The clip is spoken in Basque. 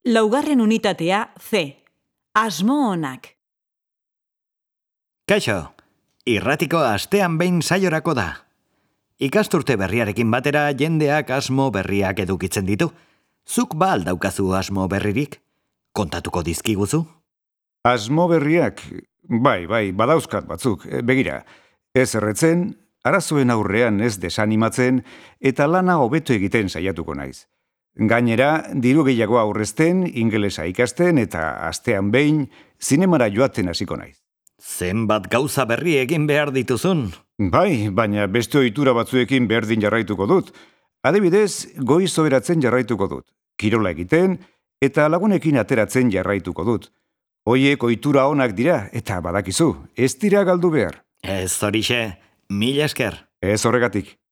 Laugarren unitatea C. Asmo onak. Kaixo, irratiko astean behin saiorako da. Ikasturte berriarekin batera jendeak asmo berriak edukitzen ditu. Zuk ba aldaukazu asmo berririk? Kontatuko dizkiguzu? Asmo berriak, bai, badauzkat batzuk. Begira, ez erretzen, arazoen aurrean ez desanimatzen eta lana hobeto egiten saiatuko naiz. Gainera, diru gehiago aurrezten, ingelesa ikasten eta astean behin zinemara joaten hasiko naiz. Zenbat gauza berri egin behar dituzun? Bai, baina beste ohitura batzuekin berdin jarraituko dut. Adibidez, goiz oheratzen jarraituko dut. Kirola egiten eta lagunekin ateratzen jarraituko dut. Hoiek ohitura onak dira eta badakizu, ez dira galdu behar. Ez horixe, mila esker. Ez horregatik.